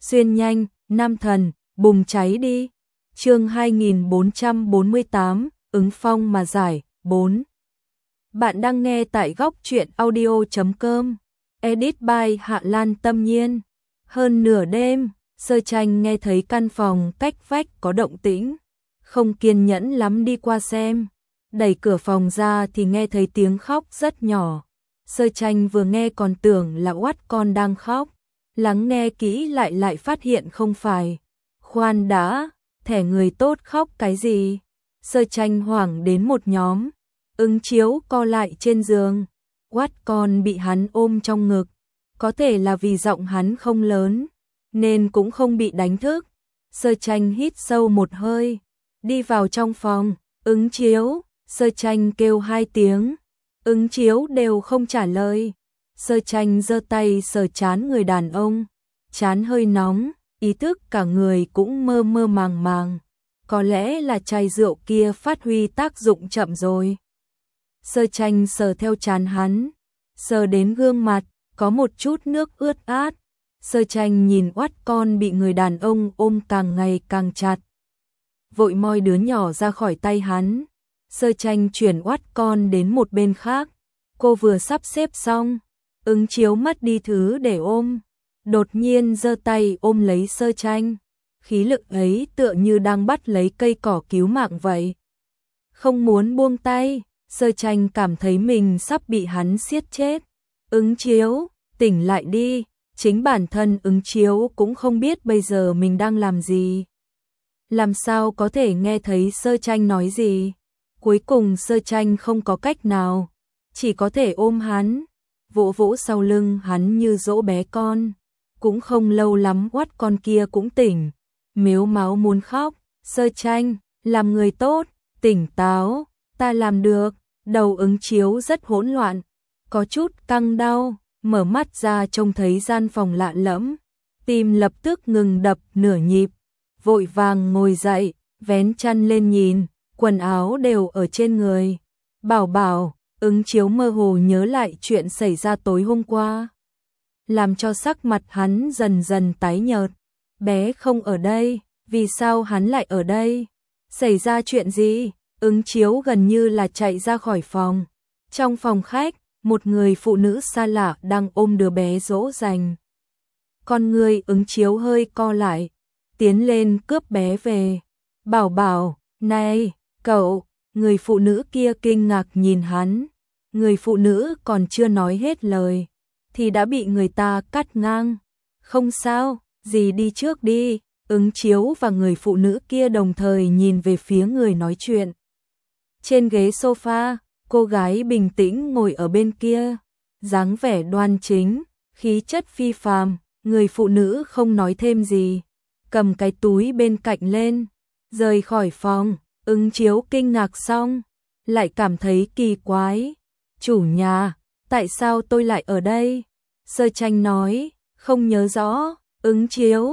xuyên nhanh, nam thần, bùng cháy đi. Chương 2448, ứng phong mà giải, 4. Bạn đang nghe tại góc truyện audio.com. Edit by Hạ Lan Tâm Nhiên. Hơn nửa đêm, Sơ Tranh nghe thấy căn phòng cách vách có động tĩnh, không kiên nhẫn lắm đi qua xem. Đẩy cửa phòng ra thì nghe thấy tiếng khóc rất nhỏ. Sơ Tranh vừa nghe còn tưởng là oát con đang khóc, lắng nghe kỹ lại phát hiện không phải. Khoan đã, thẻ người tốt khóc cái gì? Sơ Tranh hoảng đến một nhóm. Ứng Chiếu co lại trên giường, oát con bị hắn ôm trong ngực. Có thể là vì giọng hắn không lớn, nên cũng không bị đánh thức. Sơ Tranh hít sâu một hơi, đi vào trong phòng. Ứng Chiếu, Sơ Tranh kêu 2 tiếng. Ứng Chiếu đều không trả lời. Sơ Tranh giơ tay sờ trán người đàn ông, trán hơi nóng, ý thức cả người cũng mơ mơ màng màng. Có lẽ là chai rượu kia phát huy tác dụng chậm rồi. Sơ Tranh sờ theo trán hắn, sờ đến gương mặt, có một chút nước ướt át. Sơ Tranh nhìn oát con bị người đàn ông ôm càng ngày càng chặt, vội moi đứa nhỏ ra khỏi tay hắn. Sơ Tranh chuyển oát con đến một bên khác. Cô vừa sắp xếp xong, Ứng Chiếu mất đi thứ để ôm, đột nhiên giơ tay ôm lấy Sơ Tranh. Khí lực ấy tựa như đang bắt lấy cây cỏ cứu mạng vậy. Không muốn buông tay, Sơ Tranh cảm thấy mình sắp bị hắn siết chết. Ứng Chiếu, tỉnh lại đi. Chính bản thân Ứng Chiếu cũng không biết bây giờ mình đang làm gì. Làm sao có thể nghe thấy Sơ Tranh nói gì. Cuối cùng Sơ Tranh không có cách nào, chỉ có thể ôm hắn, vỗ vỗ sau lưng hắn như dỗ bé con. Cũng không lâu lắm oát con kia cũng tỉnh, mếu máo muốn khóc. Sơ Tranh, làm người tốt, tỉnh táo, ta làm được. Đầu Ứng Chiếu rất hỗn loạn, có chút căng đau, mở mắt ra trông thấy gian phòng lạ lẫm, tim lập tức ngừng đập nửa nhịp, vội vàng ngồi dậy, vén chăn lên nhìn, quần áo đều ở trên người. Bảo Bảo, Ứng Chiếu mơ hồ nhớ lại chuyện xảy ra tối hôm qua, làm cho sắc mặt hắn dần dần tái nhợt. Bé không ở đây, vì sao hắn lại ở đây? Xảy ra chuyện gì? Ứng Chiếu gần như là chạy ra khỏi phòng. Trong phòng khách, một người phụ nữ xa lạ đang ôm đứa bé dỗ dành. Con người Ứng Chiếu hơi co lại, tiến lên cướp bé về. Bảo Bảo, này, cậu. Người phụ nữ kia kinh ngạc nhìn hắn. Người phụ nữ còn chưa nói hết lời thì đã bị người ta cắt ngang. Không sao, dì đi trước đi. Ứng Chiếu và người phụ nữ kia đồng thời nhìn về phía người nói chuyện. Trên ghế sofa, cô gái bình tĩnh ngồi ở bên kia, dáng vẻ đoan chính, khí chất phi phàm. Người phụ nữ không nói thêm gì, cầm cái túi bên cạnh lên, rời khỏi phòng. Ứng Chiếu kinh ngạc xong, lại cảm thấy kỳ quái. Chủ nhà, tại sao tôi lại ở đây? Sơ Tranh nói, không nhớ rõ. Ứng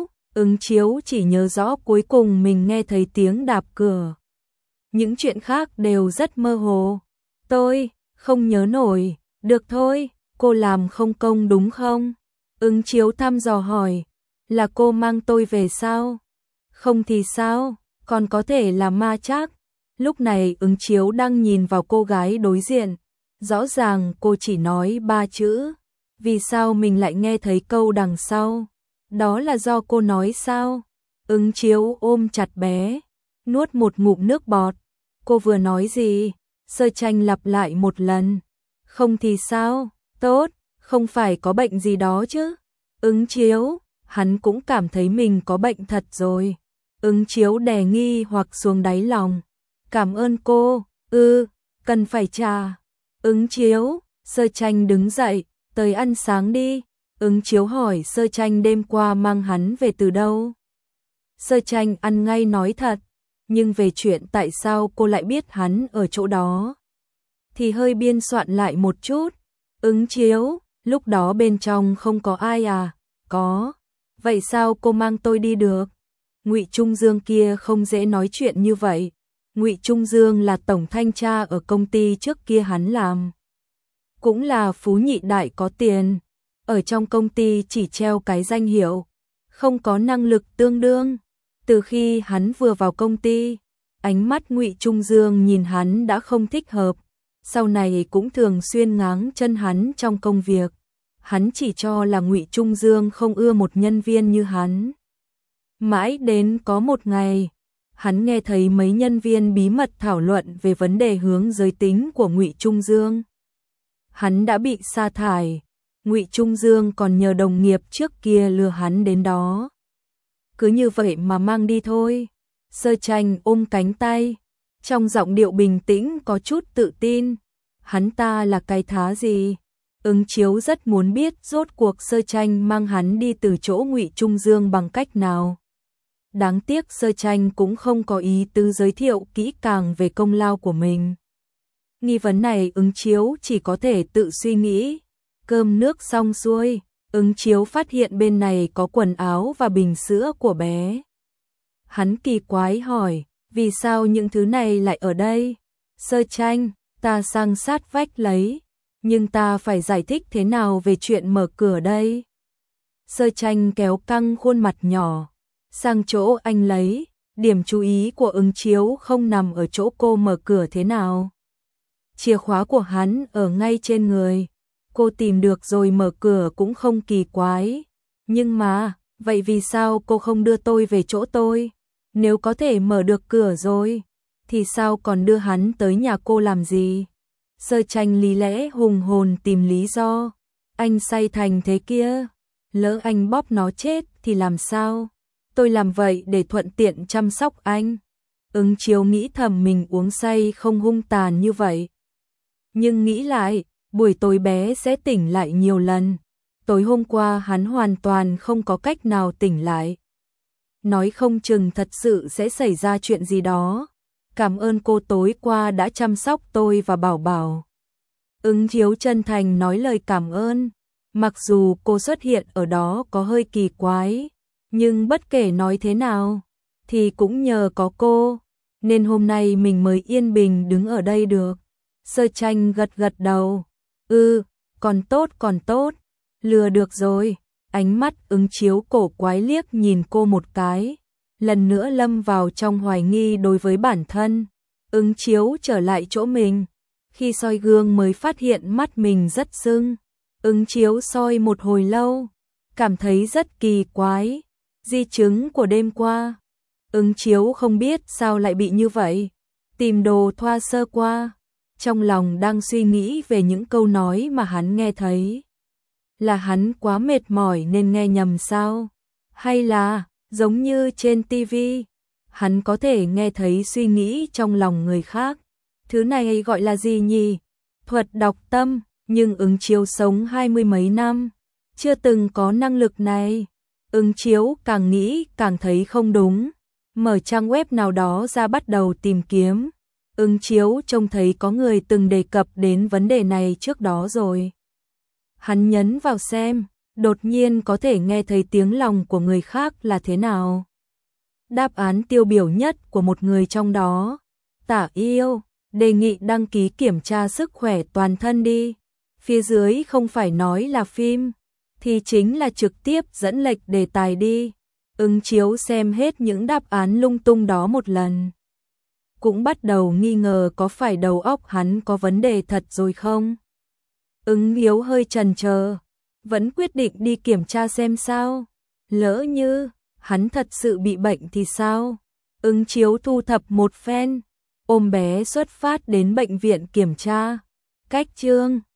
Chiếu chỉ nhớ rõ cuối cùng mình nghe thấy tiếng đạp cửa. Những chuyện khác đều rất mơ hồ. Tôi không nhớ nổi. Được thôi, cô làm không công đúng không? Ứng Chiếu thăm dò hỏi, là cô mang tôi về sao? Không thì sao, còn có thể là ma chắc. Lúc này Ứng Chiếu đang nhìn vào cô gái đối diện. Rõ ràng cô chỉ nói 3 chữ. Vì sao mình lại nghe thấy câu đằng sau? Đó là do cô nói sao? Ứng Chiếu ôm chặt bé, nuốt một ngụm nước bọt. Cô vừa nói gì? Sơ Tranh lặp lại một lần. Không thì sao? Tốt, không phải có bệnh gì đó chứ? Ứng Chiếu, hắn cũng cảm thấy mình có bệnh thật rồi. Ứng Chiếu đè nghi hoặc xuống đáy lòng. Cảm ơn cô, cần phải trả. Ứng Chiếu, Sơ Tranh đứng dậy, tới ăn sáng đi. Ứng Chiếu hỏi Sơ Tranh đêm qua mang hắn về từ đâu. Sơ Tranh ăn ngay nói thật, nhưng về chuyện tại sao cô lại biết hắn ở chỗ đó thì hơi biên soạn lại một chút. Ứng Chiếu, lúc đó bên trong không có ai à? Có. Vậy sao cô mang tôi đi được? Ngụy Trung Dương kia không dễ nói chuyện như vậy. Ngụy Trung Dương là tổng thanh tra ở công ty trước kia hắn làm, cũng là phú nhị đại có tiền. Ở trong công ty chỉ treo cái danh hiệu, không có năng lực tương đương. Từ khi hắn vừa vào công ty, ánh mắt Ngụy Trung Dương nhìn hắn đã không thích hợp, sau này cũng thường xuyên ngáng chân hắn trong công việc. Hắn chỉ cho là Ngụy Trung Dương không ưa một nhân viên như hắn. Mãi đến có một ngày, hắn nghe thấy mấy nhân viên bí mật thảo luận về vấn đề hướng giới tính của Ngụy Trung Dương. Hắn đã bị sa thải, Ngụy Trung Dương còn nhờ đồng nghiệp trước kia lừa hắn đến đó. Cứ như vậy mà mang đi thôi. Sơ Tranh ôm cánh tay, trong giọng điệu bình tĩnh có chút tự tin. Hắn ta là cái thá gì? Ứng Chiếu rất muốn biết rốt cuộc Sơ Tranh mang hắn đi từ chỗ Ngụy Trung Dương bằng cách nào. Đáng tiếc Sơ Tranh cũng không có ý tứ giới thiệu kỹ càng về công lao của mình. Nghi vấn này Ứng Chiếu chỉ có thể tự suy nghĩ. Cơm nước xong xuôi, Ứng Chiếu phát hiện bên này có quần áo và bình sữa của bé. Hắn kỳ quái hỏi, vì sao những thứ này lại ở đây? Sơ Tranh, ta sang sát vách lấy, nhưng ta phải giải thích thế nào về chuyện mở cửa đây? Sơ Tranh kéo căng khuôn mặt nhỏ, sang chỗ anh lấy, điểm chú ý của Ứng Chiếu không nằm ở chỗ cô mở cửa thế nào. Chìa khóa của hắn ở ngay trên người, cô tìm được rồi mở cửa cũng không kỳ quái. Nhưng mà, vậy vì sao cô không đưa tôi về chỗ tôi? Nếu có thể mở được cửa rồi, thì sao còn đưa hắn tới nhà cô làm gì? Sơ Tranh lý lẽ hùng hồn tìm lý do. Anh say thành thế kia, lỡ anh bóp nó chết thì làm sao? Tôi làm vậy để thuận tiện chăm sóc anh. Ứng Chiếu nghĩ thầm mình uống say không hung tàn như vậy. Nhưng nghĩ lại, buổi tối bé sẽ tỉnh lại nhiều lần. Tối hôm qua hắn hoàn toàn không có cách nào tỉnh lại. Nói không chừng thật sự sẽ xảy ra chuyện gì đó. Cảm ơn cô tối qua đã chăm sóc tôi và Bảo Bảo. Ứng Chiếu chân thành nói lời cảm ơn. Mặc dù cô xuất hiện ở đó có hơi kỳ quái, nhưng bất kể nói thế nào, thì cũng nhờ có cô, nên hôm nay mình mới yên bình đứng ở đây được. Sơ Tranh gật gật đầu. Còn tốt, lừa được rồi. Ánh mắt Ứng Chiếu cổ quái liếc nhìn cô một cái, lần nữa lâm vào trong hoài nghi đối với bản thân. Ứng Chiếu trở lại chỗ mình, khi soi gương mới phát hiện mắt mình rất sưng. Ứng Chiếu soi một hồi lâu, cảm thấy rất kỳ quái, di chứng của đêm qua. Ứng Chiếu không biết sao lại bị như vậy, tìm đồ thoa sơ qua, trong lòng đang suy nghĩ về những câu nói mà hắn nghe thấy. Là hắn quá mệt mỏi nên nghe nhầm sao? Hay là, giống như trên TV, hắn có thể nghe thấy suy nghĩ trong lòng người khác? Thứ này gọi là gì nhỉ? Thuật đọc tâm, nhưng Ứng Chiếu sống 20 mấy năm, chưa từng có năng lực này. Ứng Chiếu càng nghĩ càng thấy không đúng, mở trang web nào đó ra bắt đầu tìm kiếm. Ứng Chiếu trông thấy có người từng đề cập đến vấn đề này trước đó rồi. Hắn nhấn vào xem, đột nhiên có thể nghe thấy tiếng lòng của người khác là thế nào. Đáp án tiêu biểu nhất của một người trong đó: Tả Yêu, đề nghị đăng ký kiểm tra sức khỏe toàn thân đi. Phía dưới không phải nói là phim, thì chính là trực tiếp dẫn lệch đề tài đi. Ứng Chiếu xem hết những đáp án lung tung đó một lần, cũng bắt đầu nghi ngờ có phải đầu óc hắn có vấn đề thật rồi không. Ứng Chiếu hơi chần chờ, vẫn quyết định đi kiểm tra xem sao. Lỡ như hắn thật sự bị bệnh thì sao? Ứng Chiếu thu thập một phen, ôm bé xuất phát đến bệnh viện kiểm tra. Cách chương